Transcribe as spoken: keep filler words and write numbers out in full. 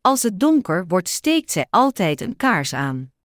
Als het donker wordt, steekt zij altijd een kaars aan.